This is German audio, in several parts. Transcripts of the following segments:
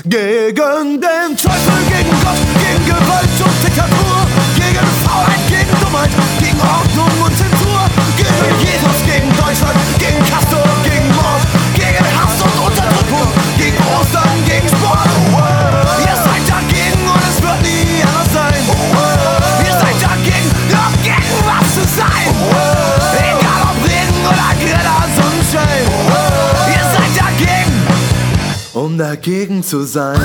Gegen den Teufel, gegen Gott, gegen Gewalt und Diktatur, gegen Faulheit, gegen Dummheit, gegen Ordnung und Zensur, gegen Jesus, gegen Deutschland, gegen Castor, gegen Mord, gegen Hass und Unterdrückung, gegen Ostern, gegen Sport. Ihr seid dagegen und es wird nie anders sein. Ihr seid dagegen, doch gegen was zu sein. Egal ob Regen oder griller Sonnenschein. Ihr seid dagegen, um dagegen zu sein.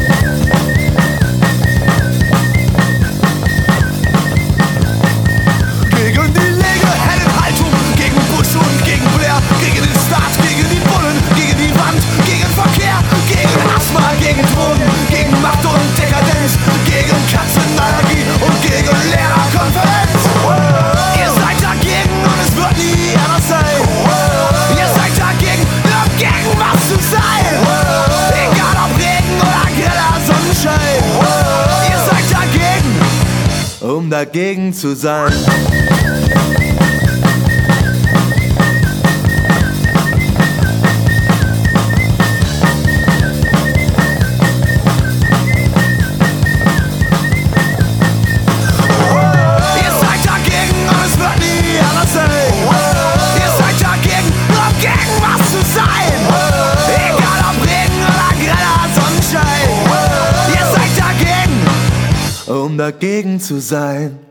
Gegen die Legeheldenhaltung, gegen Bush und gegen Blair, gegen den Staat, gegen die Bullen, gegen die Wand, gegen Verkehr, gegen Asthma, gegen Drogen, gegen Macht und Dekadenz, gegen Katzenallergie und gegen Lehrerkonferenz. Ihr seid dagegen und es wird nie anders sein. Ihr seid dagegen, nur gegen was zu sein. Egal ob Regen oder griller Sonnenschein. Ihr seid dagegen, um dagegen zu sein. Um dagegen zu sein.